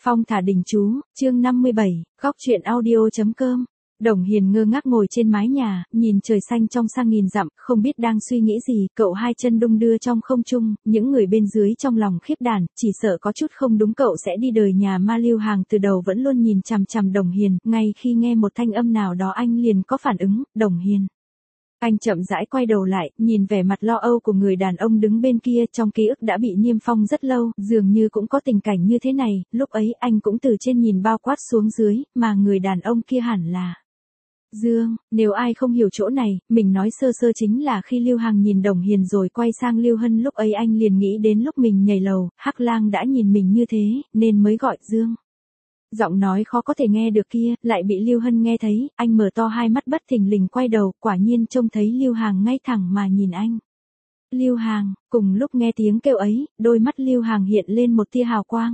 Phong thả đình chú, chương 57, góc chuyện audio.com. Đồng Hiền ngơ ngác ngồi trên mái nhà, nhìn trời xanh trong sang nghìn dặm, không biết đang suy nghĩ gì, cậu hai chân đung đưa trong không trung, những người bên dưới trong lòng khiếp đảm, chỉ sợ có chút không đúng cậu sẽ đi đời nhà ma. Lưu Hàng từ đầu vẫn luôn nhìn chằm chằm Đồng Hiền, ngay khi nghe một thanh âm nào đó anh liền có phản ứng, Đồng Hiền. Anh chậm rãi quay đầu lại, nhìn vẻ mặt lo âu của người đàn ông đứng bên kia, trong ký ức đã bị niêm phong rất lâu, dường như cũng có tình cảnh như thế này, lúc ấy anh cũng từ trên nhìn bao quát xuống dưới, mà người đàn ông kia hẳn là Dương. Nếu ai không hiểu chỗ này, mình nói sơ sơ chính là khi Lưu Hằng nhìn Đồng Hiền rồi quay sang Lưu Hân, lúc ấy anh liền nghĩ đến lúc mình nhảy lầu, Hắc Lang đã nhìn mình như thế, nên mới gọi Dương. Giọng nói khó có thể nghe được kia, lại bị Lưu Hân nghe thấy, anh mở to hai mắt bất thình lình quay đầu, quả nhiên trông thấy Lưu Hàng ngay thẳng mà nhìn anh. Lưu Hàng, cùng lúc nghe tiếng kêu ấy, đôi mắt Lưu Hàng hiện lên một tia hào quang.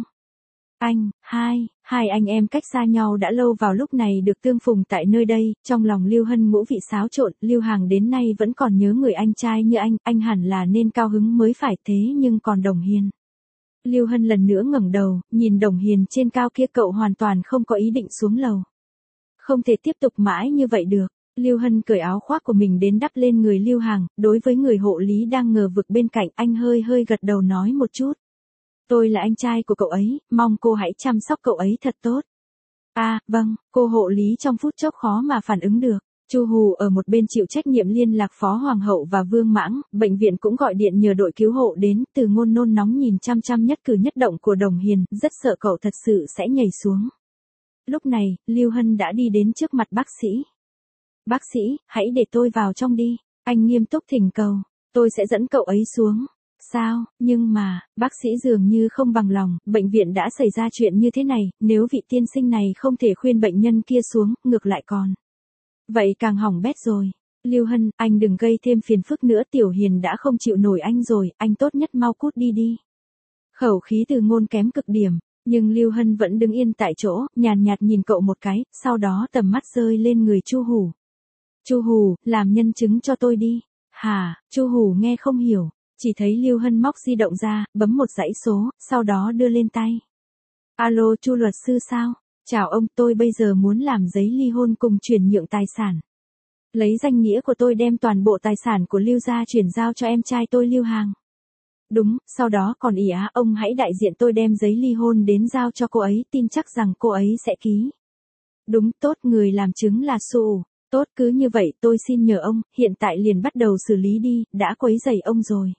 Hai anh em cách xa nhau đã lâu vào lúc này được tương phùng tại nơi đây, trong lòng Lưu Hân ngũ vị xáo trộn, Lưu Hàng đến nay vẫn còn nhớ người anh trai như anh hẳn là nên cao hứng mới phải, thế nhưng còn Đồng Hiền. Lưu Hân lần nữa ngẩng đầu, nhìn Đồng Hiền trên cao kia, cậu hoàn toàn không có ý định xuống lầu. Không thể tiếp tục mãi như vậy được. Lưu Hân cởi áo khoác của mình đến đắp lên người Lưu Hàng, đối với người hộ lý đang ngờ vực bên cạnh, anh hơi gật đầu nói một chút. Tôi là anh trai của cậu ấy, mong cô hãy chăm sóc cậu ấy thật tốt. Vâng, cô hộ lý trong phút chốc khó mà phản ứng được. Chu Hù ở một bên chịu trách nhiệm liên lạc Phó Hoàng hậu và Vương Mãng, bệnh viện cũng gọi điện nhờ đội cứu hộ đến, Từ Ngôn nôn nóng nhìn chăm nhất cử nhất động của Đồng Hiền, rất sợ cậu thật sự sẽ nhảy xuống. Lúc này, Lưu Hân đã đi đến trước mặt bác sĩ. Bác sĩ, hãy để tôi vào trong đi, anh nghiêm túc thỉnh cầu, tôi sẽ dẫn cậu ấy xuống. Sao, nhưng mà, bác sĩ dường như không bằng lòng, bệnh viện đã xảy ra chuyện như thế này, nếu vị tiên sinh này không thể khuyên bệnh nhân kia xuống, ngược lại còn. Vậy càng hỏng bét rồi. Lưu Hân, anh đừng gây thêm phiền phức nữa, Tiểu Hiền đã không chịu nổi anh rồi, anh tốt nhất mau cút đi. Khẩu khí Từ Ngôn kém cực điểm, nhưng Lưu Hân vẫn đứng yên tại chỗ, nhàn nhạt nhìn cậu một cái, sau đó tầm mắt rơi lên người Chu Hù. Chu Hù, làm nhân chứng cho tôi đi. Hả? Chu Hù nghe không hiểu, chỉ thấy Lưu Hân móc di động ra, bấm một dãy số, sau đó đưa lên tay. Alo, Chu luật sư sao? Chào ông, tôi bây giờ muốn làm giấy ly hôn cùng chuyển nhượng tài sản. Lấy danh nghĩa của tôi đem toàn bộ tài sản của Lưu gia chuyển giao cho em trai tôi Lưu Hàng. Đúng, sau đó còn ông hãy đại diện tôi đem giấy ly hôn đến giao cho cô ấy, tin chắc rằng cô ấy sẽ ký. Đúng, tốt, người làm chứng là Su. Tốt, cứ như vậy tôi xin nhờ ông, hiện tại liền bắt đầu xử lý đi, đã quấy rầy ông rồi.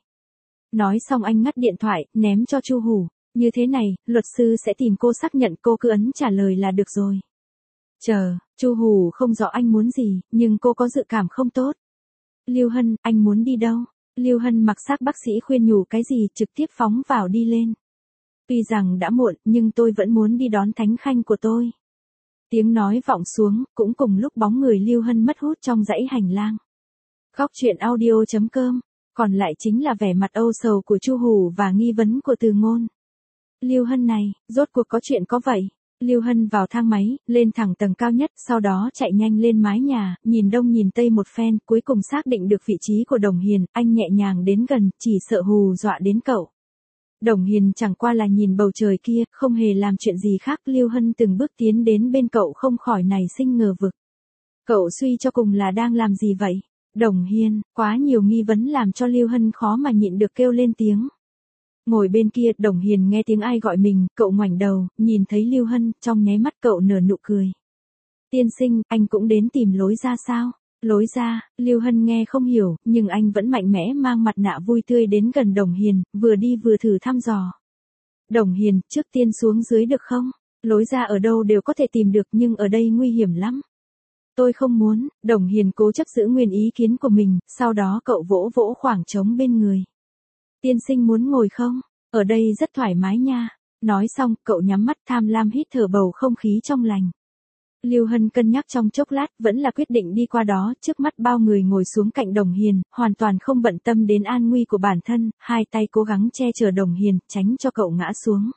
Nói xong anh ngắt điện thoại, ném cho Chu Hù. Như thế này, luật sư sẽ tìm cô xác nhận, cô cứ ấn trả lời là được rồi. Chờ, Chu Hù không rõ anh muốn gì, nhưng cô có dự cảm không tốt. Lưu Hân, anh muốn đi đâu? Lưu Hân mặc xác bác sĩ khuyên nhủ cái gì, trực tiếp phóng vào đi lên. Tuy rằng đã muộn, nhưng tôi vẫn muốn đi đón thánh khanh của tôi. Tiếng nói vọng xuống, cũng cùng lúc bóng người Lưu Hân mất hút trong dãy hành lang. Góc chuyện audio.com, còn lại chính là vẻ mặt âu sầu của Chu Hù và nghi vấn của Từ Ngôn. Lưu Hân này, rốt cuộc có chuyện có vậy? Lưu Hân vào thang máy, lên thẳng tầng cao nhất, sau đó chạy nhanh lên mái nhà, nhìn đông nhìn tây một phen, cuối cùng xác định được vị trí của Đồng Hiền, anh nhẹ nhàng đến gần, chỉ sợ hù dọa đến cậu. Đồng Hiền chẳng qua là nhìn bầu trời kia, không hề làm chuyện gì khác, Lưu Hân từng bước tiến đến bên cậu không khỏi nảy sinh ngờ vực. Cậu suy cho cùng là đang làm gì vậy? Đồng Hiền, quá nhiều nghi vấn làm cho Lưu Hân khó mà nhịn được kêu lên tiếng. Ngồi bên kia, Đồng Hiền nghe tiếng ai gọi mình, cậu ngoảnh đầu, nhìn thấy Lưu Hân, trong nháy mắt cậu nở nụ cười. Tiên sinh, anh cũng đến tìm lối ra sao? Lối ra, Lưu Hân nghe không hiểu, nhưng anh vẫn mạnh mẽ mang mặt nạ vui tươi đến gần Đồng Hiền, vừa đi vừa thử thăm dò. Đồng Hiền, trước tiên xuống dưới được không? Lối ra ở đâu đều có thể tìm được, nhưng ở đây nguy hiểm lắm. Tôi không muốn. Đồng Hiền cố chấp giữ nguyên ý kiến của mình, sau đó cậu vỗ khoảng trống bên người. Tiên sinh muốn ngồi không? Ở đây rất thoải mái nha. Nói xong, cậu nhắm mắt tham lam hít thở bầu không khí trong lành. Lưu Hân cân nhắc trong chốc lát, vẫn là quyết định đi qua đó, trước mắt bao người ngồi xuống cạnh Đồng Hiền, hoàn toàn không bận tâm đến an nguy của bản thân, hai tay cố gắng che chở Đồng Hiền, tránh cho cậu ngã xuống.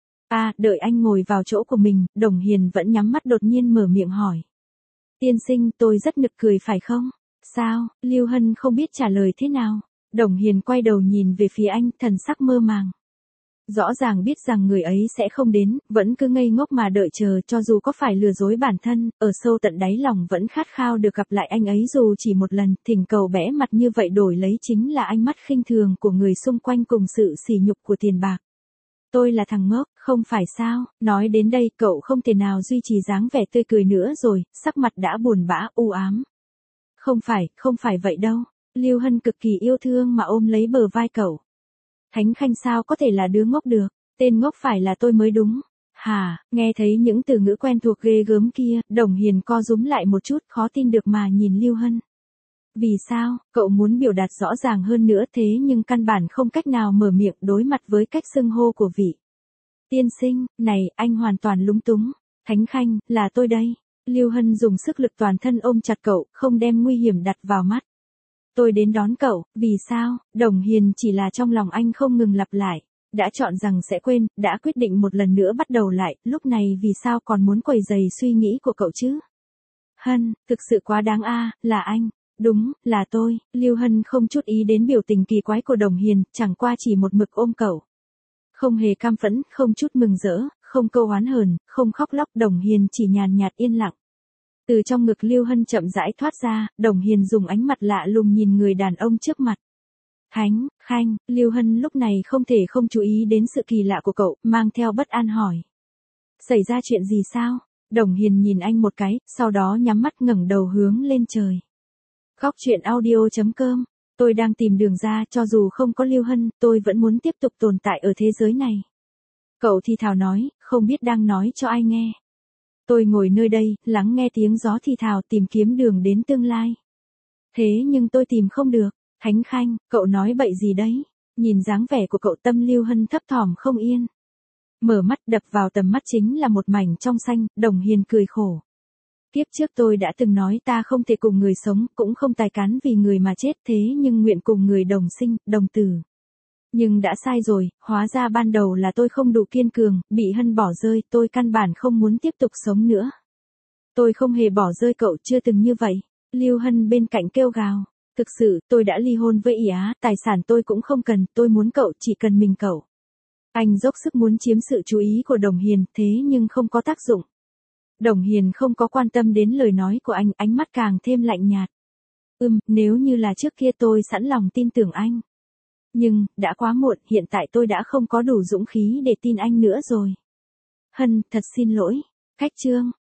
Đợi anh ngồi vào chỗ của mình, Đồng Hiền vẫn nhắm mắt đột nhiên mở miệng hỏi. Tiên sinh, tôi rất nực cười phải không? Sao? Lưu Hân không biết trả lời thế nào. Đồng Hiền quay đầu nhìn về phía anh, thần sắc mơ màng. Rõ ràng biết rằng người ấy sẽ không đến, vẫn cứ ngây ngốc mà đợi chờ, cho dù có phải lừa dối bản thân, ở sâu tận đáy lòng vẫn khát khao được gặp lại anh ấy dù chỉ một lần, thỉnh cầu bẽ mặt như vậy đổi lấy chính là ánh mắt khinh thường của người xung quanh cùng sự sỉ nhục của tiền bạc. Tôi là thằng ngốc, không phải sao? Nói đến đây cậu không thể nào duy trì dáng vẻ tươi cười nữa rồi, sắc mặt đã buồn bã u ám. Không phải vậy đâu. Lưu Hân cực kỳ yêu thương mà ôm lấy bờ vai cậu. Thánh Khanh sao có thể là đứa ngốc được, tên ngốc phải là tôi mới đúng. Hà, nghe thấy những từ ngữ quen thuộc ghê gớm kia, Đồng Hiền co rúm lại một chút, khó tin được mà nhìn Lưu Hân. Vì sao, cậu muốn biểu đạt rõ ràng hơn nữa thế nhưng căn bản không cách nào mở miệng đối mặt với cách xưng hô của vị tiên sinh, này, anh hoàn toàn lúng túng. Thánh Khanh, là tôi đây. Lưu Hân dùng sức lực toàn thân ôm chặt cậu, không đem nguy hiểm đặt vào mắt. Tôi đến đón cậu, vì sao? Đồng Hiền chỉ là trong lòng anh không ngừng lặp lại. Đã chọn rằng sẽ quên, đã quyết định một lần nữa bắt đầu lại, lúc này vì sao còn muốn quấy rầy suy nghĩ của cậu chứ? Hân, thực sự quá đáng a, là anh. Đúng, là tôi. Lưu Hân không chút ý đến biểu tình kỳ quái của Đồng Hiền, chẳng qua chỉ một mực ôm cậu. Không hề cam phẫn, không chút mừng rỡ, không câu oán hờn, không khóc lóc, Đồng Hiền chỉ nhàn nhạt yên lặng. Từ trong ngực Lưu Hân chậm rãi thoát ra, Đồng Hiền dùng ánh mặt lạ lùng nhìn người đàn ông trước mặt. Thánh Khanh, Lưu Hân lúc này không thể không chú ý đến sự kỳ lạ của cậu, mang theo bất an hỏi. Xảy ra chuyện gì sao? Đồng Hiền nhìn anh một cái, sau đó nhắm mắt ngẩng đầu hướng lên trời. Khóc chuyện audio.com, tôi đang tìm đường ra, cho dù không có Lưu Hân, tôi vẫn muốn tiếp tục tồn tại ở thế giới này. Cậu thì thào nói, không biết đang nói cho ai nghe. Tôi ngồi nơi đây, lắng nghe tiếng gió thì thào tìm kiếm đường đến tương lai. Thế nhưng tôi tìm không được. Thánh Khanh, cậu nói bậy gì đấy? Nhìn dáng vẻ của cậu tâm Lưu Hân thấp thỏm không yên. Mở mắt đập vào tầm mắt chính là một mảnh trong xanh, Đồng Hiền cười khổ. Kiếp trước tôi đã từng nói ta không thể cùng người sống, cũng không tài cán vì người mà chết thế nhưng nguyện cùng người đồng sinh, đồng tử. Nhưng đã sai rồi, hóa ra ban đầu là tôi không đủ kiên cường, bị Hân bỏ rơi, tôi căn bản không muốn tiếp tục sống nữa. Tôi không hề bỏ rơi cậu, chưa từng như vậy. Lưu Hân bên cạnh kêu gào. Thực sự, tôi đã ly hôn với Y Á, tài sản tôi cũng không cần, tôi muốn cậu, chỉ cần mình cậu. Anh dốc sức muốn chiếm sự chú ý của Đồng Hiền, thế nhưng không có tác dụng. Đồng Hiền không có quan tâm đến lời nói của anh, ánh mắt càng thêm lạnh nhạt. Nếu như là trước kia tôi sẵn lòng tin tưởng anh. Nhưng, đã quá muộn, hiện tại tôi đã không có đủ dũng khí để tin anh nữa rồi. Hân, thật xin lỗi. Cách chương.